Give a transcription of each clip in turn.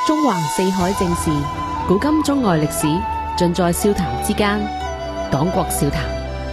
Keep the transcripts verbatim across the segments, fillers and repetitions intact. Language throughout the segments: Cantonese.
中橫四海正事，古今中外歷史，盡在笑談之間。黨國笑談。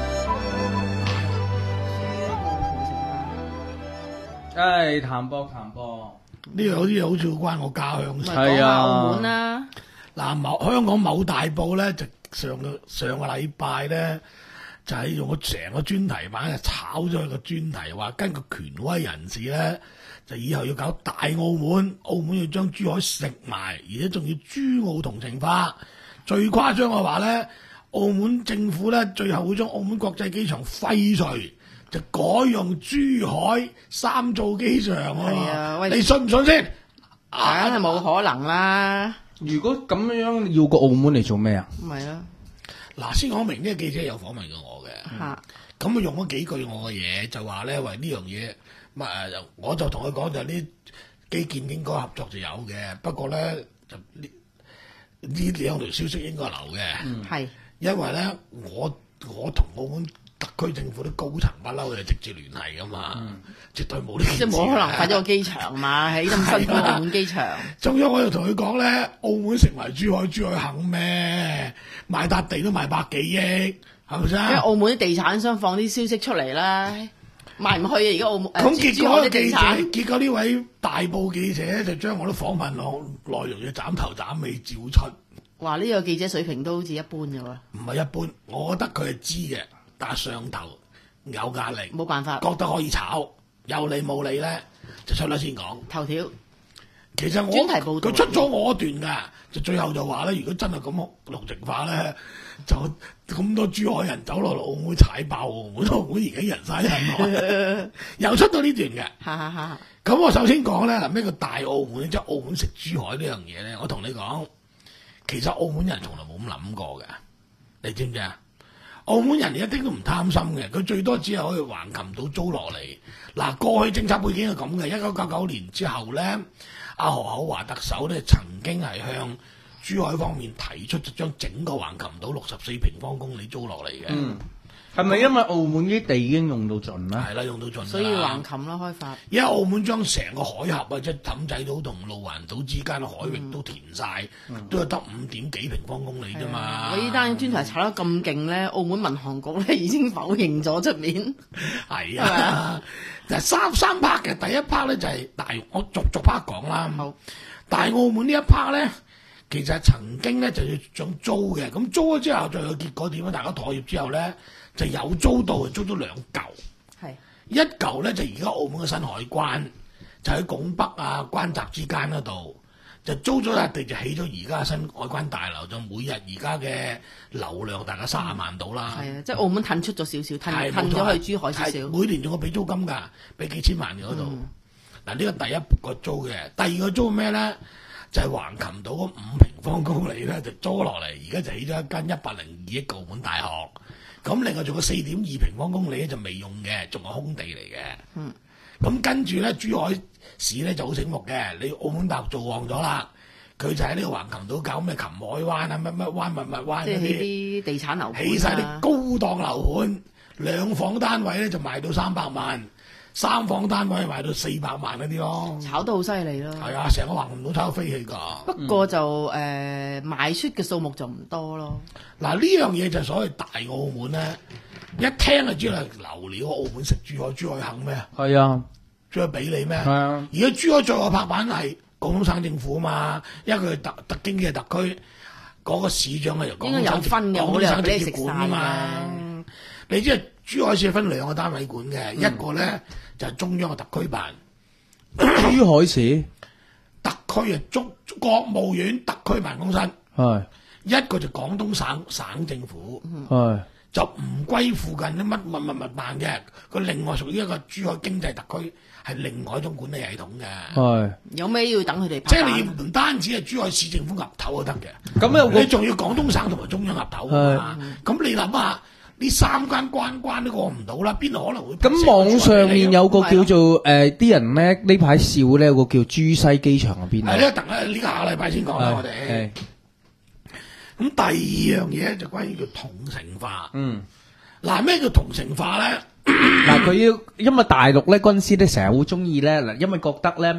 唉，談波談波， 呢樣好似好似關我家鄉事。 係啊澳門啦， 嗱，某香港某大報咧，就上個上個禮拜咧，就係用咗成個專題版，就炒咗佢個專題，話根據權威人士咧，就以後要搞大澳門，澳門要將珠海食埋，而且仲要珠澳同城化。最誇張嘅話咧，澳門政府咧最後會將澳門國際機場廢除，就改用珠海三造機場喎。 係啊喂你信唔信先？ 梗係冇可能啦， 如果咁樣要個澳門嚟做咩啊？ 唔係啦， 嗱，先講明呢個記者有訪問過我嘅。 嚇咁啊用咗幾句我嘅嘢，就話咧為呢樣嘢，咁啊我就同佢講就呢基建應該合作就有嘅，不過咧就呢呢兩條消息應該留嘅， 係因為咧我我同澳門特區政府啲高層不嬲就直接聯繫噶嘛，絕對冇呢件事嘅。 即係冇可能發咗個機場嘛，喺咁辛苦澳門機場， 仲有我又同佢講咧，澳門食埋珠海，珠海肯咩？買笪地都賣百幾億，係咪先？ 因為澳門啲地產商放啲消息出嚟啦，賣唔去啊！而家澳門咁誒珠海啲結果記者， 地產， 結果呢位大報記者就將我啲訪問內內容嘅斬頭斬尾照出， 話呢個記者水平都好似一般嘅喎， 唔係一般。我覺得佢係知嘅，但係上頭有壓力， 冇辦法。 覺得可以炒，有理冇理咧就出啦先講。 頭條其實我專題報導佢出咗我段㗎，就最後就話咧，如果真係咁綠淨化咧，就咁多珠海人走落嚟澳門踩爆澳門，澳門而家人山人海，又出到呢段嘅。 哈哈哈！ 咁我首先講咧，嗱咩叫大澳門，即係澳門食珠海呢樣嘢咧？我同你講，其實澳門人從來冇咁諗過嘅，你知唔知啊？澳門人一啲都唔貪心嘅，佢最多只係可以橫琴島租落嚟。嗱，過去政策背景係咁嘅，一九九九年之後咧，阿何厚華特首咧曾經係向珠海方面提出，就將整個橫琴島六十四平方公里租落嚟嘅。 嗯，係咪因為澳門啲地已經用到盡啦？ 係啦，用到盡啦。 所以橫琴啦開發， 因為澳門將成個海峽啊，即係氹仔島同路環島之間嘅海域都填晒， 嗯都係得五點幾平方公里啫嘛。 我呢單專題炒得咁勁咧，澳門民航局咧已經否認咗出面。 係啊，就三三 part 嘅第一 part 咧就係大，我逐逐 part 講啦。 好， 大澳門呢一 part 咧，其實曾經咧就要想租嘅，咁租咗之後，最後結果點咧？大家妥協之後咧，就有租到，租咗兩嚿。 係一嚿咧就而家澳門嘅新海關，就喺拱北啊關閘之間嗰度，就租咗笪地就起咗而家新海關大樓，就每日而家嘅流量大概三十萬到啦。 係啊，即係澳門褪出咗少少，褪褪係冇錯咗去珠海少少。 係每年仲要俾租金㗎，俾幾千萬嘅嗰度。嗱呢個第一個租嘅，第二個租咩咧？就係、是、橫琴島嗰五平方公里咧，就租落嚟，而家就起咗一間一百零二億澳門大學。咁另外仲有四點二平方公里咧就未用嘅，仲係空地嚟嘅。 嗯。 咁跟住咧，珠海市咧就好醒目嘅，你澳門大學做旺咗啦，佢就喺呢個橫琴島搞咩琴海灣啊、乜乜灣、乜乜灣嗰即係起啲， 啲地產樓盤啊起晒啲高檔樓盤，兩房單位咧就賣到三百萬。三房單位賣到四百萬嗰啲咯， 炒得好犀利咯。 係啊，成個橫琴島炒到飛起㗎。 不過就誒、呃、賣出嘅數目就唔多咯。 嗱呢樣嘢就所謂大澳門咧，一聽就知係流料。澳門食珠海，珠海肯咩？ 係啊， 珠海俾你咩？ 係啊。 而家珠海最後拍板係廣東省政府啊嘛，因為佢係特特經嘅特區，嗰、那個市長係由廣應該東省有分嘅， 廣東省直接管啊冇理由俾你食晒嘛。你知係珠海市係分兩個單位管嘅，一個咧就係中央嘅特區辦。 珠海市特區啊，中國務院特區辦公室， 係一個就廣東省省政府， 係就唔歸附近啲乜乜乜乜辦嘅，佢另外屬於一個珠海經濟特區，係另外一種管理系統嘅。 係。 有咩要等佢哋即係拍板？ 你唔單止係珠海市政府岌頭就得嘅， 咁有個你仲要廣東省同埋中央岌頭啊嘛。咁你諗下，呢三關關關都過唔到啦，邊度可能會？ 咁網上面有個叫做誒啲人咧呢排笑咧，有個叫珠西機場喺邊啊？ 係咧，等咧呢個下禮拜先講啦，我哋。 係咁第二樣嘢就關於叫同城化。 嗯。 嗱，咩叫同城化咧？ 嗱，佢要因為大陸咧軍師咧成日好中意咧嗱，因為覺得咧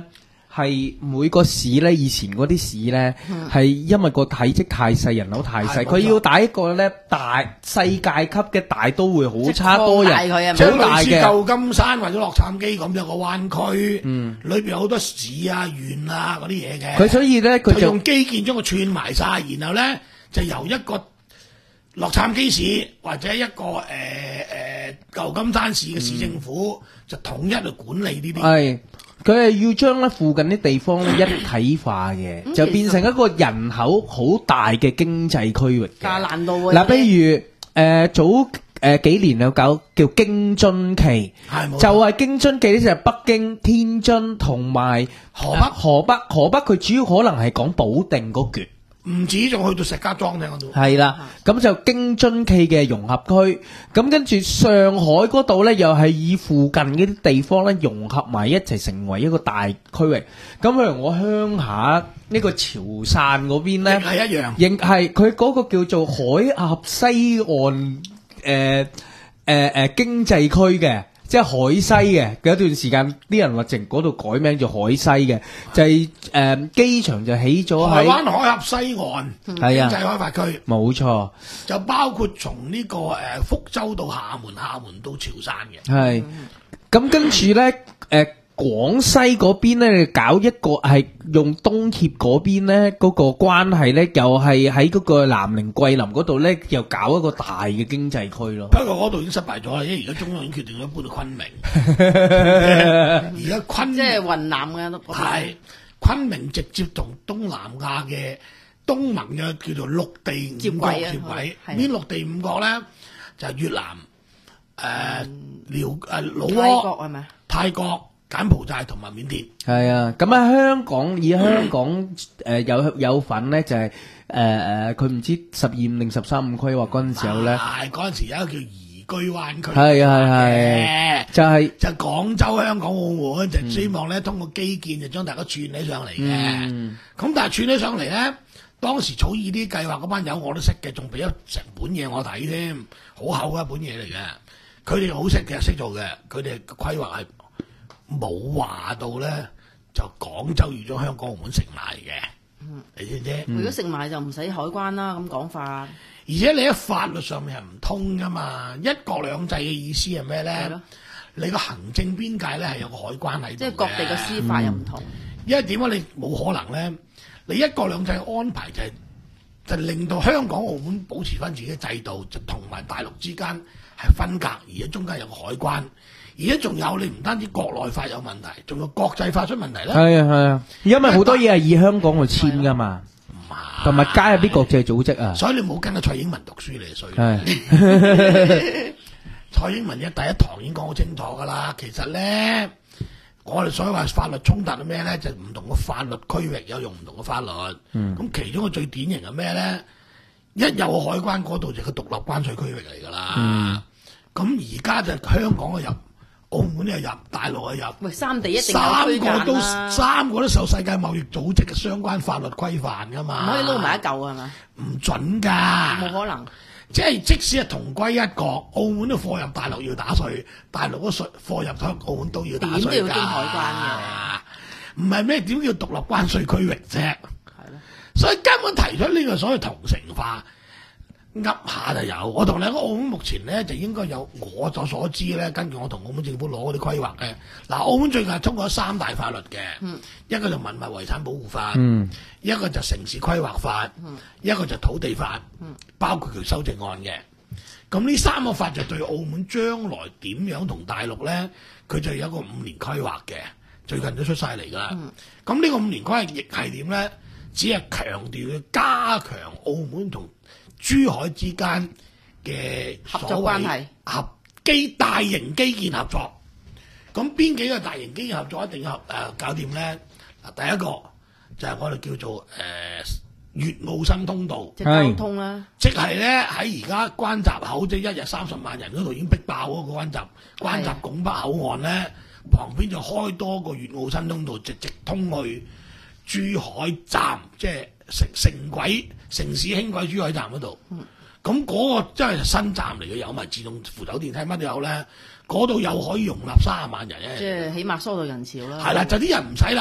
係每個市咧，以前嗰啲市咧係因為個體積太細，人口太細，佢要打一個咧大世界級嘅大都會，好差多人， 即係好大類似嘅。 舊金山或者洛杉磯咁有個灣區，嗯，裏邊有好多市啊、縣啊嗰啲嘢嘅。 佢所以咧，佢就佢用基建將佢串埋晒，然後咧就由一個洛杉磯市或者一個誒誒、呃、舊金山市嘅市政府、嗯、就統一去管理呢啲。 係佢係要將咧附近啲地方咧一體化嘅， 嗯就變成一個人口好大嘅經濟區域嘅。 但難度喎。 嗱，譬如誒早誒幾年有搞叫京津冀，就係京津冀呢就係北京、天津同埋河北。 河北河北佢主要可能係講保定嗰橛。 唔止，仲去到石家莊聽嗰度。 係啦，咁就京津冀嘅融合區，咁跟住上海嗰度呢，又係以附近嗰啲地方呢融合埋一齊，成為一個大區域。咁譬如我鄉下呢個潮汕嗰邊呢， 亦係一樣， 亦係佢嗰個叫做海峽西岸誒誒誒經濟區嘅。即係海西嘅，有一段時間啲人話淨嗰度改名做海西嘅，就係誒機場就起咗喺台灣海峽西岸經濟開發區， 冇錯， 就包括從呢個誒福州到廈門，廈門到潮汕嘅。 係咁跟住咧誒。廣西嗰邊咧，搞一個係用東協嗰邊咧嗰個關係咧，又係喺嗰個南寧桂林嗰度咧，又搞一個大嘅經濟區咯。 不過嗰度已經失敗咗啦，因為而家中央已經決定咗搬到昆明。而家昆即係雲南嘅都係昆明直接同東南亞嘅東盟嘅叫做陸地五國接軌。呢陸地五國咧就係越南、誒寮誒老撾、 係咪？ 泰國。柬埔寨同埋緬甸係啊，咁喺香港以香港誒有有份咧，就係誒誒，佢唔知十二五定十三五規劃嗰陣時候咧， 係嗰陣時有一個叫宜居灣區， 係係係，就係就廣州、香港、澳門，就希望咧通過基建就將大家串起上嚟嘅。咁但係串起上嚟咧，當時草擬啲計劃嗰班友我都識嘅，仲俾咗成本嘢我睇添，好厚一本嘢嚟嘅。佢哋好識嘅，識做嘅，佢哋嘅規劃係。冇話到咧，就廣州要將香港、澳門食埋嘅，嗯、你知唔知？ 如果食埋就唔使海關啦，咁講法。 而且你喺法律上面係唔通噶嘛？一國兩制嘅意思係咩咧？你個行政邊界咧係有個海關喺度嘅， 即係各地嘅司法又唔同。 嗯、因為點解你冇可能咧？你一國兩制嘅安排就係、是、就令到香港、澳門保持翻自己嘅制度，就同埋大陸之間係分隔，而喺中間有個海關。而家仲有，你唔單止國內法有問題，仲有國際法出問題咧。係啊係啊， 因為好多嘢係以香港去簽噶嘛，同埋加入啲國際組織啊。 所以你冇跟阿蔡英文讀書你衰。 係蔡英文嘅第一堂已經講好清楚噶啦。其實咧，我哋所謂話法律衝突係咩咧？就唔、是、同嘅法律區域有用唔同嘅法律。咁、嗯、其中個最典型係咩咧？一有海關嗰度就係個獨立關稅區域嚟噶啦。咁而家就香港嘅入。澳門又入，大陸又入， 喂，三地一定有三區間啦。 個都三個都受世界貿易組織嘅相關法律規範噶嘛， 唔可以撈埋一嚿係嘛？ 唔準㗎， 冇可能。 即係即使係同歸一國，澳門嘅貨入大陸要打稅，大陸嘅稅貨入香澳門都要打稅㗎。點都要經海關嘅，唔係咩？點叫獨立關稅區域啫？係咯，所以根本提出呢個所謂同城化。噏下就有，我同你講，澳門目前咧就應該有我所所知咧，根據我同澳門政府攞嗰啲規劃嘅。嗱，澳門最近係通過咗三大法律嘅，嗯、一個就文物遺產保護法，嗯、一個就城市規劃法，嗯、一個就土地法，嗯、包括佢修正案嘅。咁呢三個法就對澳門將來點樣同大陸咧，佢就有一個五年規劃嘅，最近都出晒嚟㗎啦。咁呢、嗯、個五年規劃亦係點咧？只係強調要加強澳門同珠海之間嘅合作關係， 合基大型基建合作。咁邊幾個大型基建合作一定要誒、呃、搞掂咧？嗱，第一個就係我哋叫做誒粵澳新通道， 即係交通啦。 即係咧喺而家關閘口，即係一日三十萬人嗰度已經逼爆嗰個關閘關閘拱北口岸咧，旁邊就開多個粵澳新通道，直直通去珠海站，即係城城軌城市輕軌珠海站嗰度。咁嗰、嗯、個真係新站嚟嘅，有埋自動扶手電梯，乜都有咧。嗰度又可以容納三十萬人咧， 即係起碼疏導人潮啦。 係啦，就啲人唔使啦，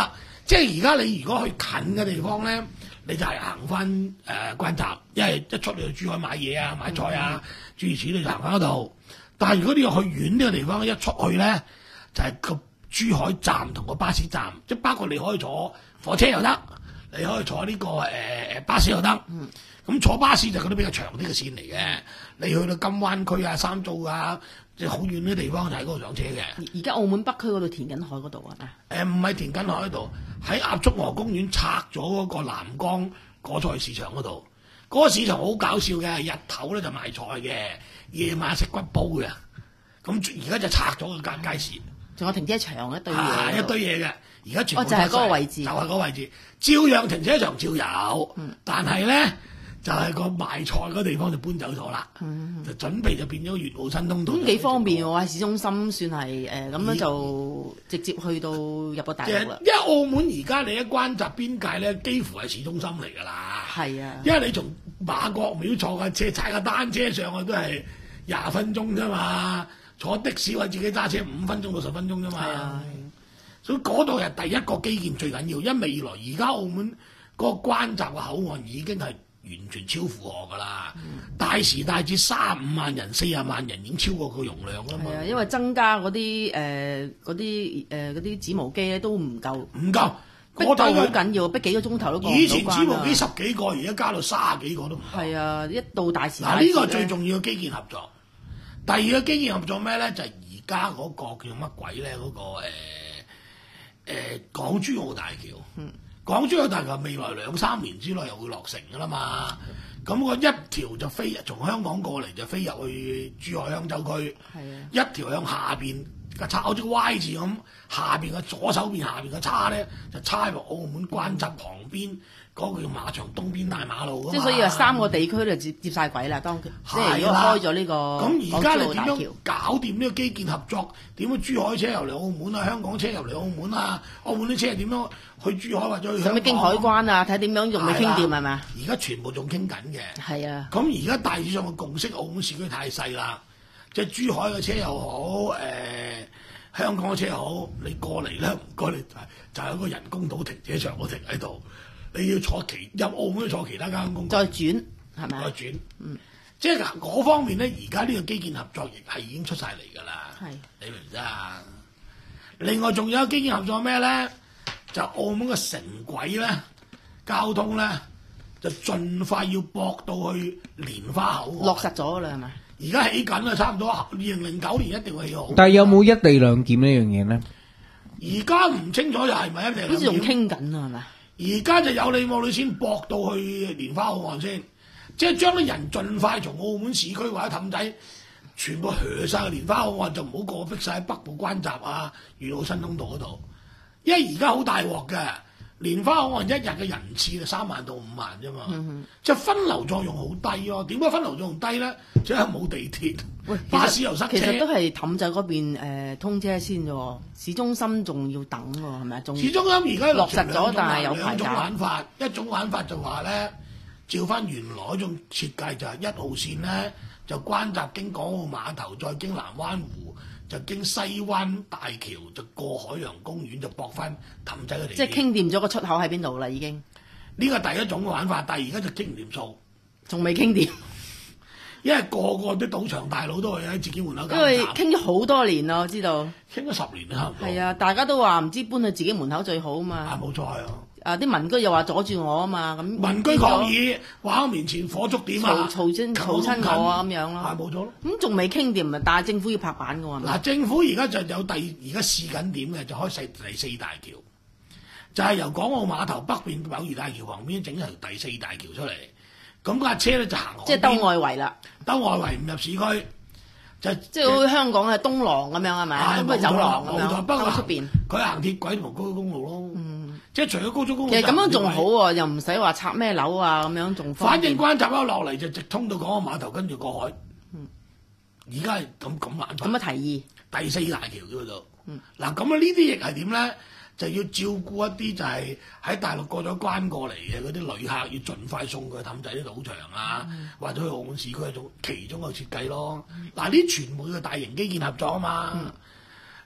即係而家你如果去近嘅地方咧，你就係行翻誒、呃、關閘，因為一出嚟去珠海買嘢啊、買菜啊，諸如此類就行翻嗰度。但係如果你要去遠呢個地方，一出去咧就係、是、個珠海站同個巴士站，即係包括你可以坐火車又得，你可以坐呢、這個誒誒、呃、巴士又得。咁、嗯、坐巴士就嗰啲比較長啲嘅線嚟嘅。你去到金灣區啊、三灶啊，即係好遠啲地方就喺嗰度上車嘅。 而家澳門北區嗰度填緊海嗰度啊？ 誒唔係填緊海嗰度，喺鴨竹河公園拆咗嗰個南江果菜市場嗰度。嗰、那個市場好搞笑嘅，日頭咧就賣菜嘅，夜晚食骨煲嘅。咁而家就拆咗個間街市， 仲有停車場一堆嘢、 啊，一堆嘢嘅。而家全部哦就係、是、嗰個位置， 就係、是、嗰個位置，照樣停車場照有，嗯、但係咧就係、是、個賣菜嗰地方就搬走咗啦，嗯、就準備就變咗粵澳新東道。咁幾方便喎，喺市中心算係誒咁樣就直接去到入個大陸啦。 因為澳門而家你一關閘邊界咧，幾乎係市中心嚟㗎啦。係啊，因為你從馬國廟坐架車踩架單車上去都係廿分鐘啫嘛，坐的士或者自己揸車五分鐘到十分鐘啫嘛。係啊。所以嗰度係第一個基建最緊要，因為未來而家澳門嗰個關閘嘅口岸已經係完全超負荷㗎啦，嗯、大時大節三五萬人、四十萬人已經超過個容量啦嘛。係啊， 因為增加嗰啲誒嗰啲誒嗰啲紙毛機咧都唔夠， 唔夠， 逼到好緊要，逼幾個鐘頭都過唔到關。 以前紙毛機十幾個，而家加到卅幾個都唔夠。係啊，一到大時大節嗱，呢個係最重要嘅基建合作。第二個基建合作咩咧？就係而家嗰個叫乜鬼咧？嗰、嗰個誒。呃誒、呃、港珠澳大橋，嗯、港珠澳大橋未來兩三年之內又會落成㗎啦嘛。咁、嗯、個一條就飛從香港過嚟就飛入去珠海香洲區，啊、一條向下邊個叉好似 Y 字咁，下邊嘅左手邊下邊嘅叉咧就叉入澳門關閘旁邊嗰、嗰個叫馬場東邊大馬路㗎嘛。即係所以話三個地區就接接曬軌啦，當即係如果開咗呢個咁而家你點樣搞掂呢個基建合作？點樣珠海車入嚟澳門啊？香港車入嚟澳門啊？澳門啲車係點樣去珠海或者去香港？ 使乜經海關啊？睇點樣仲未傾掂係咪？ 而家全部仲傾緊嘅。係啊。咁而家大致上嘅共識，澳門市區太細啦，即係珠海嘅車又好，誒、呃、香港嘅車又好，你過嚟咧唔該你就係一個人工島停車場，我停喺度。你要坐其入澳門要坐其他交通工具， 再轉係咪？ 再轉，嗯，即係嗰方面咧，而家呢個基建合作亦係已經出晒嚟㗎啦。係，你明唔明啊？另外仲有基建合作咩咧？就澳門嘅城軌咧，交通咧就盡快要駁到去蓮花口。 落實咗啦係咪？ 而家起緊啦，差唔多二零零九年一定會起好。 但係有冇一地兩檢呢樣嘢咧？ 而家唔清楚又係咪一地兩檢？ 好似仲傾緊啊係咪？ 而家就有理冇理先駁到去蓮花口岸先，即係將啲人盡快從澳門市區或者氹仔全部去晒去蓮花口岸，就唔好過逼晒喺北部關閘啊、粵澳新東道嗰度。因為而家好大鑊嘅，蓮花口岸一日嘅人次就三萬到五萬啫嘛，嗯、即係分流作用好低咯。點解分流作用低咧？即係冇地鐵，巴士又塞車。 其實都係氹仔嗰邊、呃、通車先啫，市中心仲要等喎，係咪啊？ 市中心而家落實咗，但係有排兩種玩法，一種玩法就話咧，照翻原來嗰種設計就係一號線咧，就關閘經港澳碼頭，再經南灣湖，就經西灣大橋，就過海洋公園，就駁翻氹仔嘅地。 即係傾掂咗個出口喺邊度啦，已經。 呢個第一種玩法，但係而家就傾唔掂數， 仲未傾掂。 因為個個啲賭場大佬都係喺自己門口搞。 因為傾咗好多年咯，我知道。 傾咗十年啦， 係啊，大家都話唔知搬去自己門口最好啊嘛。 啊，冇錯係啊。 啊，啲民居又話阻住我啊嘛，咁。 民居抗議，話我面前火燭點啊？ 嘈嘈親嘈親我啊咁樣咯。 係冇錯咯。 咁仲未傾掂啊？但係政府要拍板㗎喎。 嗱，政府而家就有第而家試緊點嘅，就開細第四大橋，就係、是、由港澳碼頭北邊友誼大橋旁邊整條第四大橋出嚟。咁架車咧就行海邊， 即係兜外圍啦， 兜外圍唔入市區，就即係好似香港嘅東廊咁樣係咪？咁佢走廊咁樣， 不過出邊佢行鐵軌同高速公路咯。嗯，即係除咗高速公路， 其實咁樣仲好喎，又唔使話拆咩樓啊咁樣，仲反正關閘一落嚟就直通到港澳碼頭，跟住過海。嗯，而家係咁咁玩法。 咁嘅提議， 第四大橋叫做。嗯，嗱咁啊呢啲亦係點咧？就要照顧一啲就係喺大陸過咗關過嚟嘅嗰啲旅客，要盡快送佢去氹仔啲賭場啊，嗯、或者去澳門市區一種其中嘅設計咯。嗱、嗯，呢全部嘅大型基建合作啊嘛。嗯、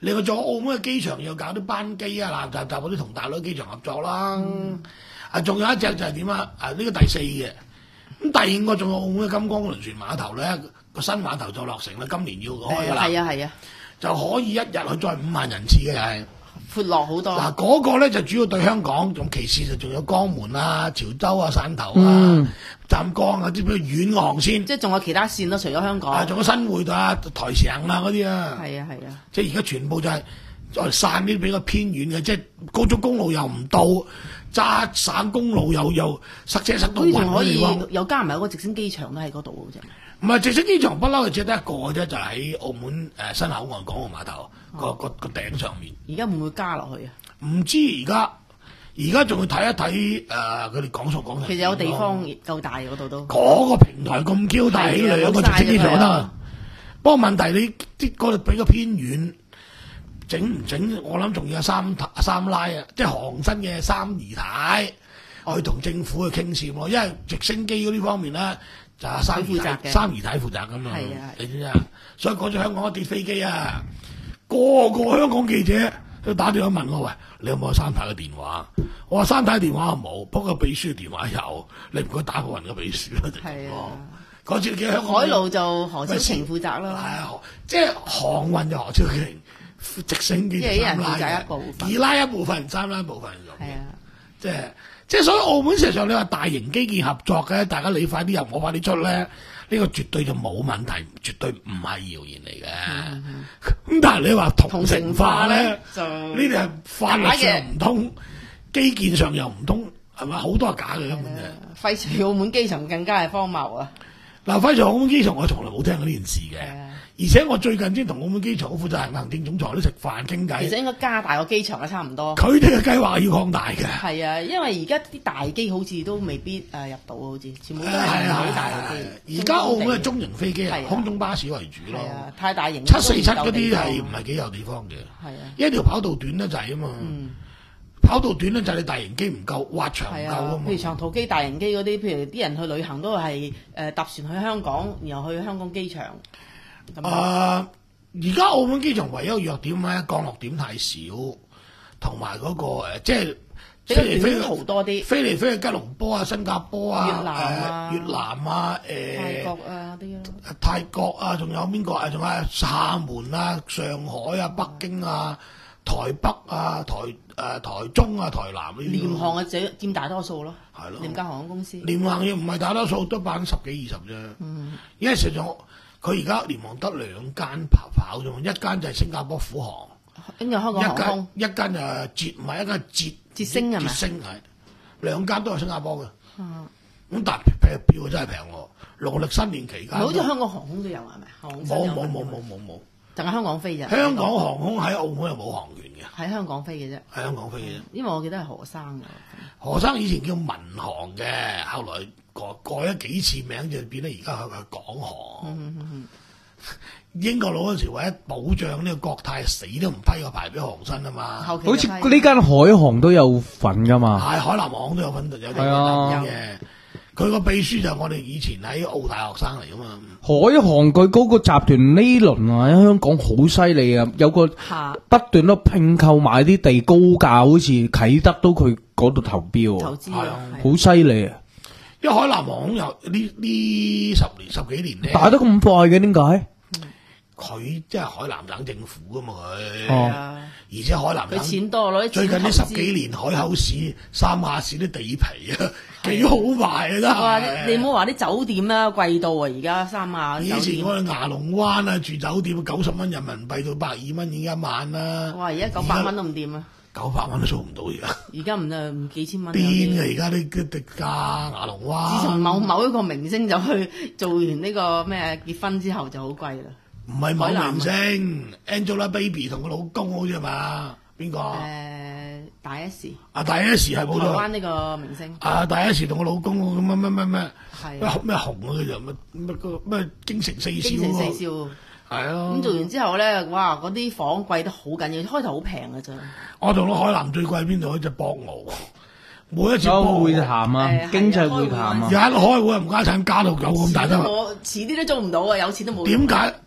另外仲有澳門嘅機場又搞啲班機啊，嗱就就嗰啲同大陸機場合作啦。 嗯啊，仲有一隻就係點啊？啊呢、呢個第四嘅。咁第五個仲有澳門嘅金光輪船碼頭咧，個新碼頭就落成啦，今年要開㗎啦。 係啊係啊， 就可以一日去載五萬人次嘅又係。 闊落好多。 嗱嗰個咧就主要對香港，仲其次就仲有江門啊、潮州啊、汕頭啊、 嗯湛江啊，啲比較遠航線。 即係仲有其他線咯，除咗香啊， 港。 仲有新會啊、台城啊嗰啲啊。 係啊係啊。 即係而家全部就係再散啲比較偏遠嘅，即係高速公路又唔到，揸省公路又又塞車塞到暈佢仲可以嘅地方。 又加埋有個直升機場都喺嗰度嘅啫。 唔係直升機場不嬲，就只得一個嘅啫，就喺澳門誒新口岸港澳碼頭個個個頂上面。 而家會唔會加落去啊？ 唔知而家而家仲要睇一睇誒佢哋講數講成。 其實有地方夠大嗰度都。 嗰個平台咁 Q 大，起兩個直升機場得。不過問題你啲嗰度比較偏遠，整唔整？我諗仲要有三三拉啊，即係航新嘅三姨太去同政府去傾掂咯。因為直升機嗰啲方面咧，就係三姨太三姨太負責噶嘛。 係啊， 你知唔知啊？所以講咗香港一跌飛機啊，個個香港記者都打電話問我：喂，你有冇三太嘅電話？我話三太電話冇，不過秘書嘅電話有。你唔該打個人嘅秘書啦。 係啊。 嗰次嘅香港海路就何超瓊負責啦。 係啊，即係航運就何超瓊，直升機即係一人負責一部分， 二拉一部分，三拉一部分咁。 係啊， 即係即係所以澳門事實上你話大型基建合作嘅，大家你快啲入，我快啲出咧，呢、呢個絕對就冇問題，絕對唔係謠言嚟嘅。咁、嗯嗯、但係你話同城化咧， 就呢啲係法律上唔通，基建上又唔通，係咪？好多係假嘅根本啫。 廢除澳門機場更加係荒謬啊！ 嗱，廢除澳門機場，我從來冇聽過呢件事嘅，而且我最近先同澳門機場負責人行政總裁都食飯傾偈。 其實應該加大個機場啊，差唔多。 佢哋嘅計劃要擴大嘅。 係啊，因為而家啲大機好似都未必誒入到，好似全部都係好大嘅機。 而家澳門係中型飛機啊，空中巴士為主咯。 係啊，太大型。 七四七嗰啲係唔係幾有地方嘅？ 係啊， 一條跑道短得滯啊嘛。跑道短咧就係你大型機唔夠，滑長唔夠啊嘛。 譬如長途機、大型機嗰啲，譬如啲人去旅行都係誒搭船去香港，然後去香港機場。 誒，而家澳門機場唯一個弱點咧，降落點太少，同埋嗰個誒，即係比較短途多啲。 飛嚟飛去吉隆坡啊、新加坡啊、 越南啊、 越南啊、誒泰國啊啲咯。 泰國啊，仲有邊個啊？仲有廈門啊、上海啊、北京啊。台北啊、台誒、呃、台中啊、台南呢啲， 廉航啊，佔佔大多數咯。 係咯， 廉價航空公司。 廉航又唔係大多數，都百分之十幾二十啫。嗯，因為實際上佢而家廉航得兩間跑跑啫嘛，一間就係新加坡虎航， 跟住香港航空， 一間一間就係捷，唔係一間捷捷星係咪？ 捷星係兩間都係新加坡嘅。 嗯， 咁但係平票真係平喎，農曆新年期間。 好似香港航空都有係咪？ 冇冇冇冇冇冇。 就係香港飛啫。 香港航空喺澳門又冇航權嘅， 喺香港飛嘅啫。 喺香港飛嘅啫。 因為我記得係何生嘅。 何生以前叫民航嘅，後來改改咗幾次名就變咗而家係港航。嗯嗯嗯、英國佬嗰時為咗保障呢個國泰，死都唔批個牌俾航新啊嘛。 好似呢間海航都有份噶嘛。 係海南航都有份，有啲嘅。佢個秘書就係我哋以前喺澳大學生嚟噶嘛。 海航佢嗰個集團呢輪啊喺香港好犀利啊，有個不斷都拼購買啲地高價，好似啟德都佢嗰度投標， 投資啊， 好犀利啊！ 因為海南航空有呢呢十年十幾年咧， 打得咁快嘅點解？ 佢即係海南省政府噶嘛佢， 哦、 而且海南佢錢多攞啲最近呢十幾年海口市、三亞市啲地皮啊，幾好賣啊真係。 你唔好話啲酒店啦，貴到啊！而家三亞以前我去牙龍灣啊住酒店九十蚊人民幣到百二蚊已經一晚啦。 哇！而家九百蚊都唔掂啊！ 九百蚊都做唔到而家。 而家唔就唔幾千蚊。 癲嘅而家啲啲地價牙龍灣。 自從某某一個明星就去做完呢個咩結婚之後就好貴啦。 唔係某明星 Angelababy 同個老公好似係嘛？邊個？誒大 S。 啊大 S 係冇錯。 台灣呢個明星。 啊大 S 同個老公咁乜乜乜乜係咩紅啊佢就乜乜個咩京城四少。 京城四少。 係啊。 咁做完之後咧，哇！嗰啲房貴得好緊要，開頭好平㗎咋。 我同到海南最貴邊度？一隻博鰲。每一次會談啊，經濟會談啊， 一開會唔家產加到狗咁大得。 我遲啲都做唔到啊，有錢都冇。 點解？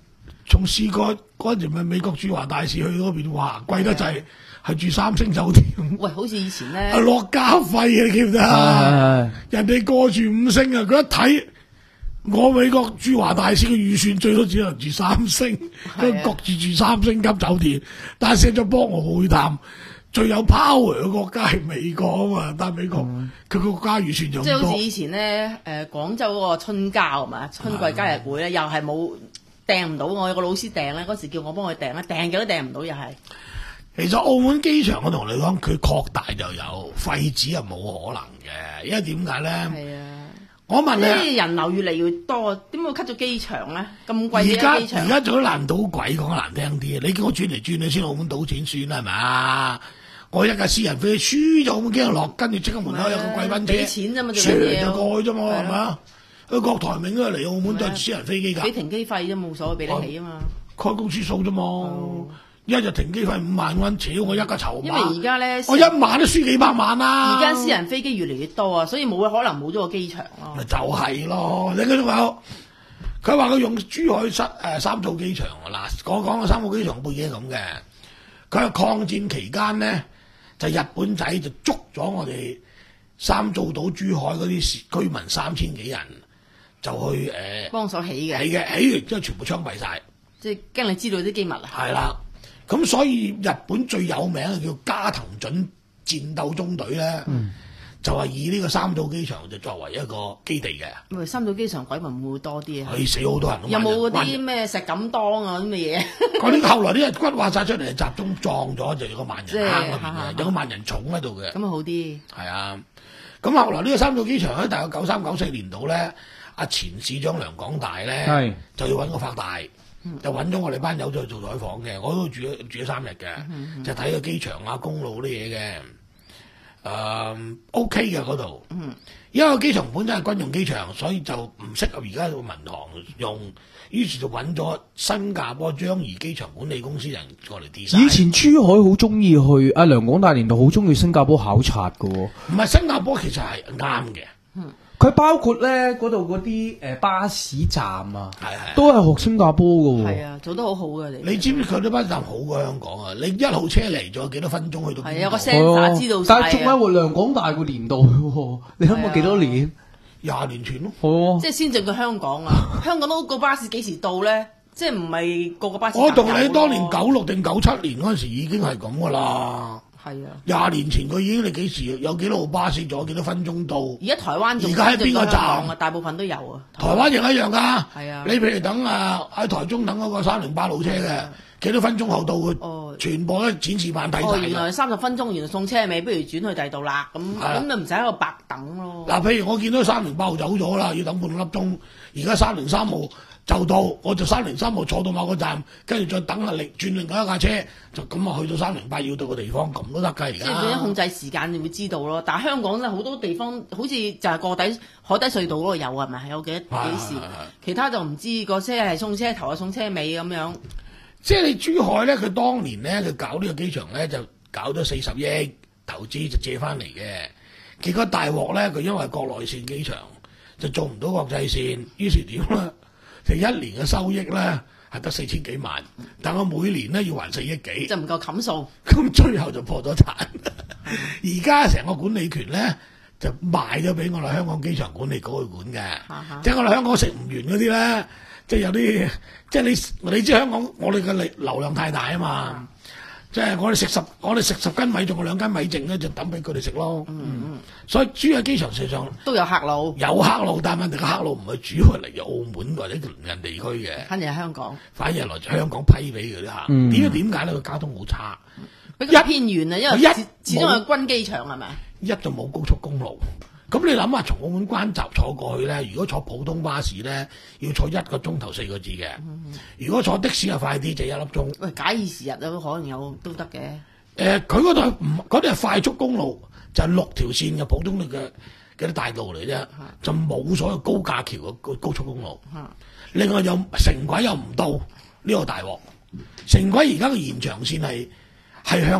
仲試過嗰陣時咪美國駐華大使去嗰邊，哇貴得滯，係住三星酒店。 喂，好似以前咧， 係落家費啊，你記唔記得啊？人哋過住五星啊，佢一睇我美國駐華大使嘅預算最多只能住三星，佢焗住住三星級酒店，但係寫咗幫我會談。最有 power 嘅國家係美國啊嘛，但係美國佢個國家預算就即係好似以前咧，誒、呃、廣州嗰個春交係嘛，春季交易會咧，又係冇訂唔到，我有個老師訂咧，嗰時叫我幫佢訂咧，訂嘅都訂唔到，又係。 其實澳門機場我同你講，佢擴大就有，廢止係冇可能嘅，因為點解咧？ 係啊。 我問你， 即係人流越嚟越多，點會 cut 咗機場咧？咁貴而家嘅機場。 而家做咗爛賭鬼，講得難聽啲，你叫我轉嚟轉去先澳門賭錢算啦，係咪？我一架私人飛輸咗澳門機場落，跟住即刻門口有個貴賓車， 俾錢啫嘛，做上乜嘢？ 就過去啫嘛，係咪啊？去郭台銘都係嚟澳門都係私人飛機㗎， 俾停機費啫，冇所謂，俾得起啊嘛。 開公司數啫嘛，一日停機費五萬蚊，屌我一架籌碼。 因為而家咧， 我一晚都輸幾百萬啦。 而家私人飛機越嚟越多啊，所以冇可能冇咗個機場咯。 咪就係咯，你嗰仲有佢話佢用珠海三誒三灶機場嗱，我講嘅三灶機場背景係咁嘅，佢係抗戰期間咧，就日本仔就捉咗我哋三灶島珠海嗰啲居民三千幾人，就去誒幫手起嘅， 起嘅，起完之後全部槍斃晒， 即係驚你知道啲機密啊。 係啦，咁所以日本最有名嘅叫加藤準戰鬥中隊咧。嗯就係以呢個三島機場就作為一個基地嘅。 喂，三島機場鬼民會唔會多啲啊？ 係死好多人。 有冇嗰啲咩石錦當啊啲乜嘢？ 嗰啲後來啲人骨挖晒出嚟，集中撞咗就有個萬人坑嗰邊哈哈嘅，有個萬人塚喺度嘅。 咁啊好啲。 係啊，咁後來呢個三島機場喺大概九三九四年度咧，阿前市長梁廣大咧係就要揾個發大，就揾咗我哋班友再做採訪嘅，我都住咗住咗三日嘅， 嗯就睇個機場啊、公路啲嘢嘅。誒、嗯、OK 嘅嗰度，因為個機場本身係軍用機場，所以就唔適合而家個民航用，於是就揾咗新加坡樟宜機場管理公司人過嚟 design。 以前珠海好中意去，阿梁廣大年代好中意新加坡考察嘅喎。 唔係新加坡其實係啱嘅， 佢包括咧嗰度嗰啲誒巴士站啊， 係係都係學新加坡嘅喎。 係啊，做得好好嘅你。 你知唔知佢啲巴士站好過香港啊？你一號車嚟咗幾多分鐘去到邊度？ 係有個 sensor 知道晒啊。 但係仲喺活梁廣大個年代喎，你諗下幾多年？ 廿年前咯。 係即係先進過香港啊！香港都個巴士幾時到咧？即係唔係個個巴士？ 我同你當年九六定九七年嗰陣時已經係咁噶啦。 係啊， 廿年前佢已經你幾時有幾多號巴士，仲有幾多分鐘到？ 而家台灣仲而家喺邊個站啊？大部分都有啊。 台灣亦一樣㗎。 係啊， 你譬如等啊喺台中等嗰個三零八路車嘅，幾多分鐘後到佢？ 哦， 全部都展示版睇晒。 哦，原來三十分鐘，原來送車尾，不如轉去第二度啦。咁啊咁就唔使喺度白等咯。 嗱，譬如我見到三零八號走咗啦，要等半粒鐘，而家三零三號就到，我就三零三號坐到某個站，跟住再等下另轉另外一架車，就咁啊去到三零八要到個地方，咁都得㗎而家。 即係點樣控制時間，你會知道咯。但係香港咧好多地方，好似就係過底海底隧道嗰度有係咪？有幾幾時？其他就唔知個車係送車頭啊，送車尾咁樣。 即係你珠海咧，佢當年咧佢搞呢個機場咧就搞咗四十億投資就借翻嚟嘅，結果大鑊咧佢因為國內線機場就做唔到國際線，於是點咧？就一年嘅收益咧係得四千幾萬，但我每年咧要還四億幾， 就唔夠冚數。 咁最後就破咗產。而家成個管理權咧就賣咗俾我哋香港機場管理局去管嘅，即係我哋香港食唔完嗰啲咧，即係有啲即係你你知香港我哋嘅流量太大啊嘛。即係我哋食十，我哋食十斤米，仲有兩斤米剩咧，就抌俾佢哋食咯。嗯嗯。所以珠海機場實際上都有客路， 有客路，但係問題個客路唔係主要嚟自澳門或者鄰近地區嘅， 反而係香港， 反而係來自香港批俾佢啲客。點解點解咧？佢交通好差， 比較偏遠啊，因為一始始終係軍機場係咪？ 一就冇高速公路。咁你諗下，從澳門關閘坐過去咧，如果坐普通巴士咧，要坐一個鐘頭四個字嘅。如果坐的士就快啲，就一粒鐘。 喂，假以時日啊，都可能有都得嘅。 誒，佢嗰度唔嗰啲係快速公路，就係、是、六條線嘅普通嘅嘅啲大道嚟啫，就冇所謂高架橋嘅高高速公路。另外又城軌又唔到，呢、這個大鑊。城軌而家嘅延長線係係向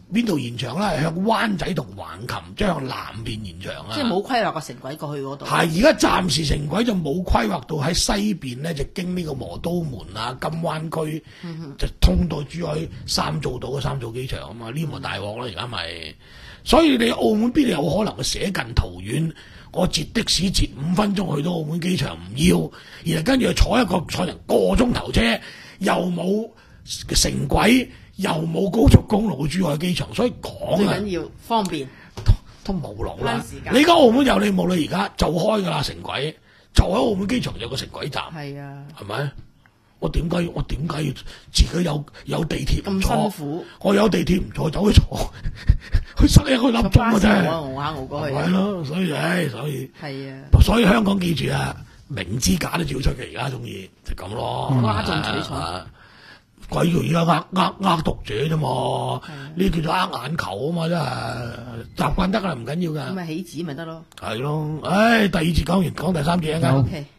邊度延長咧？向灣仔同橫琴，即係向南邊延長啊！ 即係冇規劃個城軌過去嗰度。 係而家暫時城軌就冇規劃到喺西邊咧，就經呢個磨刀門啊、金灣區， 嗯、 就通到珠海三灶島嘅三灶機場啊嘛，呢個大鑊啦！而家咪，所以你澳門邊度有可能會捨近圖遠？我截的士截五分鐘去到澳門機場唔要，然後跟住坐一個坐成個鐘頭車，又冇城軌，又冇高速公路去珠海機場，所以講啊， 最緊要方便都冇路啦慳時間。 你而家澳門有你冇你而家就開㗎啦，城軌就喺澳門機場有個城軌站， 係啊， 係咪？我點解我點解要自己有有地鐵唔咁坐？ 辛苦， 我有地鐵唔坐，走去坐，去塞一個粒鐘嘅啫。 我熬下熬過去。 係咯，所以唉，所以係啊， 所以香港記住啊，明知假都照出嘅，而家中意就咁咯。 嘩眾取寵啊鬼叫而家呃呃呃讀者啫嘛，呢叫做呃眼球啊嘛，真係習慣得㗎啦，唔緊要㗎。 咁咪起子咪得咯。 係咯，唉，第二節講完，講第三節啊。 好 OK。